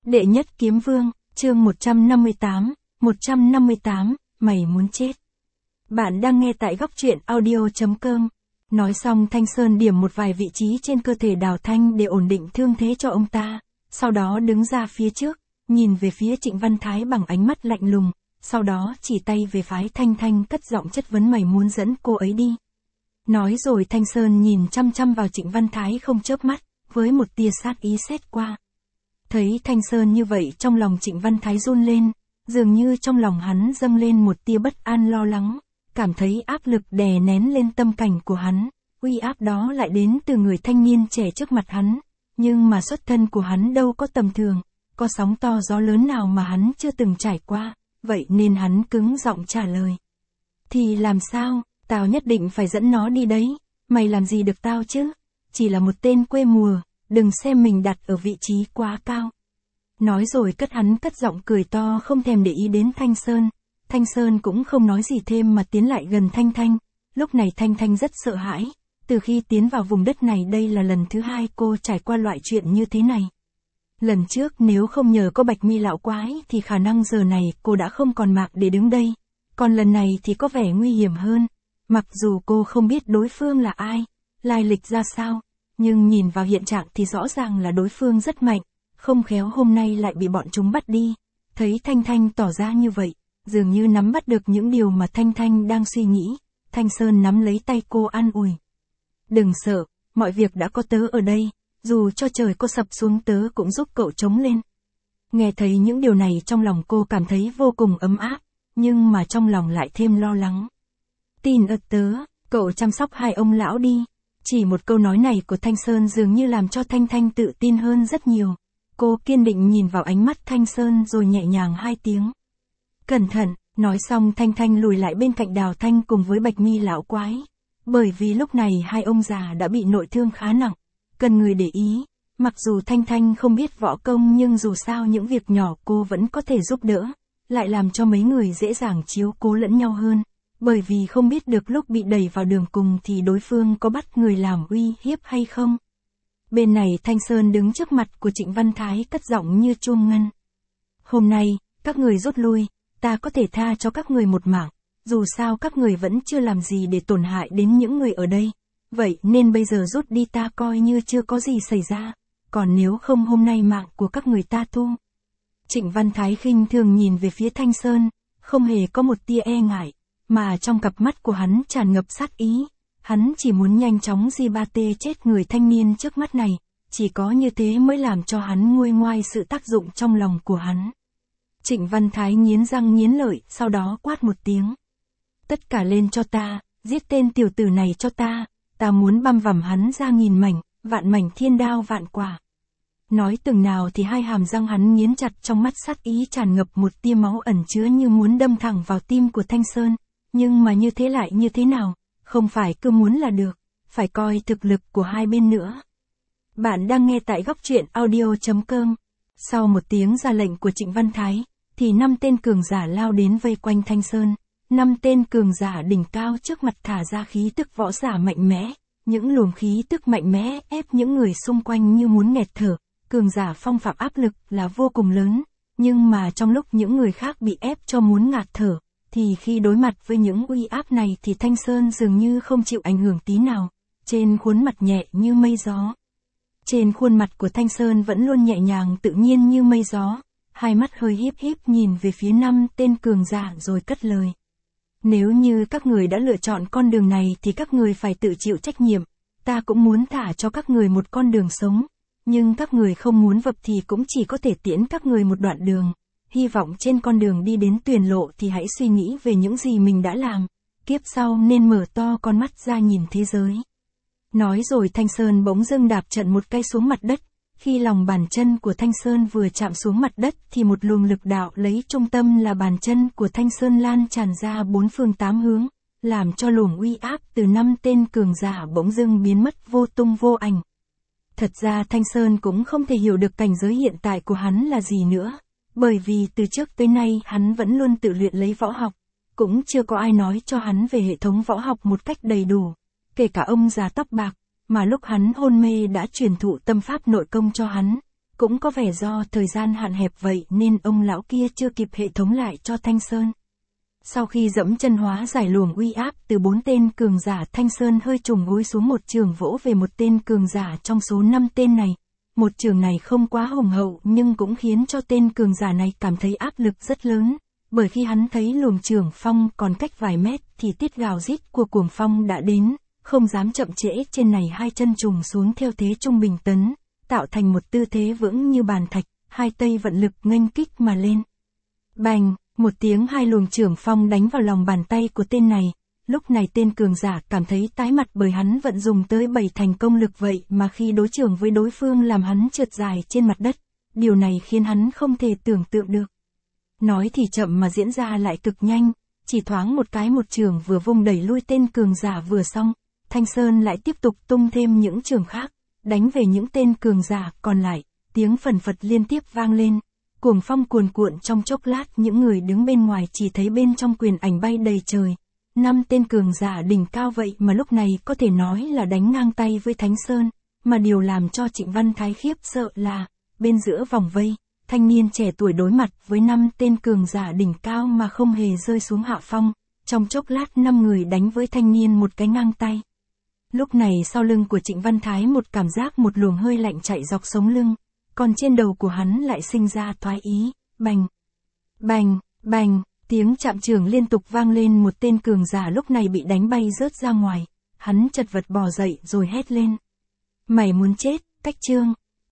Đệ nhất kiếm vương, chương 158, mày muốn chết. Bạn đang nghe tại góc truyện audio.com. Nói xong Thanh Sơn điểm một vài vị trí trên cơ thể Đào Thanh để ổn định thương thế cho ông ta, sau đó đứng ra phía trước, nhìn về phía Trịnh Văn Thái bằng ánh mắt lạnh lùng, sau đó chỉ tay về phái Thanh Thanh cất giọng chất vấn mày muốn dẫn cô ấy đi. Nói rồi Thanh Sơn nhìn chăm chăm vào Trịnh Văn Thái không chớp mắt, với một tia sát ý xét qua. Thấy Thanh Sơn như vậy trong lòng Trịnh Văn Thái run lên, dường như trong lòng hắn dâng lên một tia bất an lo lắng, cảm thấy áp lực đè nén lên tâm cảnh của hắn, uy áp đó lại đến từ người thanh niên trẻ trước mặt hắn, nhưng mà xuất thân của hắn đâu có tầm thường, có sóng to gió lớn nào mà hắn chưa từng trải qua, vậy nên hắn cứng giọng trả lời. Thì làm sao, tao nhất định phải dẫn nó đi đấy, mày làm gì được tao chứ, chỉ là một tên quê mùa, đừng xem mình đặt ở vị trí quá cao. Nói rồi hắn cất giọng cười to không thèm để ý đến Thanh Sơn. Thanh Sơn cũng không nói gì thêm mà tiến lại gần Thanh Thanh. Lúc này Thanh Thanh rất sợ hãi. Từ khi tiến vào vùng đất này đây là lần thứ hai cô trải qua loại chuyện như thế này. Lần trước nếu không nhờ có Bạch Mi lão quái thì khả năng giờ này cô đã không còn mạng để đứng đây. Còn lần này thì có vẻ nguy hiểm hơn. Mặc dù cô không biết đối phương là ai, lai lịch ra sao, nhưng nhìn vào hiện trạng thì rõ ràng là đối phương rất mạnh. Không khéo hôm nay lại bị bọn chúng bắt đi. Thấy Thanh Thanh tỏ ra như vậy, dường như nắm bắt được những điều mà Thanh Thanh đang suy nghĩ, Thanh Sơn nắm lấy tay cô an ủi. Đừng sợ, mọi việc đã có tớ ở đây, dù cho trời có sập xuống tớ cũng giúp cậu chống lên. Nghe thấy những điều này trong lòng cô cảm thấy vô cùng ấm áp, nhưng mà trong lòng lại thêm lo lắng. Tin ở tớ, cậu chăm sóc hai ông lão đi. Chỉ một câu nói này của Thanh Sơn dường như làm cho Thanh Thanh tự tin hơn rất nhiều. Cô kiên định nhìn vào ánh mắt Thanh Sơn rồi nhẹ nhàng hai tiếng. Cẩn thận, nói xong Thanh Thanh lùi lại bên cạnh Đào Thanh cùng với Bạch Mi lão quái. Bởi vì lúc này hai ông già đã bị nội thương khá nặng, cần người để ý. Mặc dù Thanh Thanh không biết võ công nhưng dù sao những việc nhỏ cô vẫn có thể giúp đỡ, lại làm cho mấy người dễ dàng chiếu cố lẫn nhau hơn. Bởi vì không biết được lúc bị đẩy vào đường cùng thì đối phương có bắt người làm uy hiếp hay không. Bên này Thanh Sơn đứng trước mặt của Trịnh Văn Thái cất giọng như chuông ngân. Hôm nay, các người rút lui, ta có thể tha cho các người một mạng, dù sao các người vẫn chưa làm gì để tổn hại đến những người ở đây. Vậy nên bây giờ rút đi ta coi như chưa có gì xảy ra, còn nếu không hôm nay mạng của các người ta thu. Trịnh Văn Thái khinh thường nhìn về phía Thanh Sơn, không hề có một tia e ngại, mà trong cặp mắt của hắn tràn ngập sát ý. Hắn chỉ muốn nhanh chóng Di-ba-tê chết người thanh niên trước mắt này, chỉ có như thế mới làm cho hắn nguôi ngoai sự tác dụng trong lòng của hắn. Trịnh Văn Thái nghiến răng nghiến lợi, sau đó quát một tiếng. Tất cả lên cho ta, giết tên tiểu tử này cho ta muốn băm vằm hắn ra nghìn mảnh thiên đao vạn quả. Nói từng nào thì hai hàm răng hắn nghiến chặt, trong mắt sát ý tràn ngập một tia máu ẩn chứa như muốn đâm thẳng vào tim của Thanh Sơn, nhưng mà như thế lại như thế nào? Không phải cứ muốn là được, phải coi thực lực của hai bên nữa. Bạn đang nghe tại góc truyện audio.com. Sau một tiếng ra lệnh của Trịnh Văn Thái, thì 5 tên cường giả lao đến vây quanh Thanh Sơn. 5 tên cường giả đỉnh cao trước mặt thả ra khí tức võ giả mạnh mẽ. Những luồng khí tức mạnh mẽ ép những người xung quanh như muốn nghẹt thở. Cường giả phong phạm áp lực là vô cùng lớn, nhưng mà trong lúc những người khác bị ép cho muốn ngạt thở, thì khi đối mặt với những uy áp này thì Thanh Sơn dường như không chịu ảnh hưởng tí nào, trên khuôn mặt nhẹ như mây gió. Trên khuôn mặt của Thanh Sơn vẫn luôn nhẹ nhàng tự nhiên như mây gió, hai mắt hơi híp híp nhìn về phía 5 tên cường giả rồi cất lời. Nếu như các người đã lựa chọn con đường này thì các người phải tự chịu trách nhiệm, ta cũng muốn thả cho các người một con đường sống, nhưng các người không muốn vập thì cũng chỉ có thể tiễn các người một đoạn đường. Hy vọng trên con đường đi đến tuyển lộ thì hãy suy nghĩ về những gì mình đã làm, kiếp sau nên mở to con mắt ra nhìn thế giới. Nói rồi Thanh Sơn bỗng dưng đạp trận một cái xuống mặt đất, khi lòng bàn chân của Thanh Sơn vừa chạm xuống mặt đất thì một luồng lực đạo lấy trung tâm là bàn chân của Thanh Sơn lan tràn ra 4 phương 8 hướng, làm cho luồng uy áp từ 5 tên cường giả bỗng dưng biến mất vô tung vô ảnh. Thật ra Thanh Sơn cũng không thể hiểu được cảnh giới hiện tại của hắn là gì nữa. Bởi vì từ trước tới nay hắn vẫn luôn tự luyện lấy võ học, cũng chưa có ai nói cho hắn về hệ thống võ học một cách đầy đủ, kể cả ông già tóc bạc, mà lúc hắn hôn mê đã truyền thụ tâm pháp nội công cho hắn, Cũng có vẻ do thời gian hạn hẹp vậy nên ông lão kia chưa kịp hệ thống lại cho Thanh Sơn. Sau khi dẫm chân hóa giải luồng uy áp từ 4 tên cường giả, Thanh Sơn hơi trùng gối xuống một trường vỗ về một tên cường giả trong số 5 tên này. Một trường này không quá hùng hậu nhưng cũng khiến cho tên cường giả này cảm thấy áp lực rất lớn, bởi khi hắn thấy luồng trường phong còn cách vài mét thì tiết gào rít của cuồng phong đã đến, không dám chậm trễ, trên này hai chân trùng xuống theo thế trung bình tấn, tạo thành một tư thế vững như bàn thạch, hai tay vận lực nghênh kích mà lên. Bành, một tiếng, hai luồng trường phong đánh vào lòng bàn tay của tên này. Lúc này tên cường giả cảm thấy tái mặt bởi hắn vận dùng tới 7 thành công lực vậy mà khi đối trường với đối phương làm hắn trượt dài trên mặt đất. Điều này khiến hắn không thể tưởng tượng được. Nói thì chậm mà diễn ra lại cực nhanh, chỉ thoáng một cái một trường vừa vung đẩy lui tên cường giả vừa xong, Thanh Sơn lại tiếp tục tung thêm những trường khác, đánh về những tên cường giả còn lại, tiếng phần phật liên tiếp vang lên. Cuồng phong cuồn cuộn, trong chốc lát những người đứng bên ngoài chỉ thấy bên trong quyền ảnh bay đầy trời. 5 tên cường giả đỉnh cao vậy mà lúc này có thể nói là đánh ngang tay với Thánh Sơn, mà điều làm cho Trịnh Văn Thái khiếp sợ là, bên giữa vòng vây, thanh niên trẻ tuổi đối mặt với 5 tên cường giả đỉnh cao mà không hề rơi xuống hạ phong, trong chốc lát 5 người đánh với thanh niên một cái ngang tay. Lúc này sau lưng của Trịnh Văn Thái một cảm giác một luồng hơi lạnh chạy dọc sống lưng, còn trên đầu của hắn lại sinh ra thoái ý, bành, bành, bành. Tiếng chạm trường liên tục vang lên, một tên cường giả lúc này bị đánh bay rớt ra ngoài, hắn chật vật bò dậy rồi hét lên. Mày muốn chết, Cách Trương.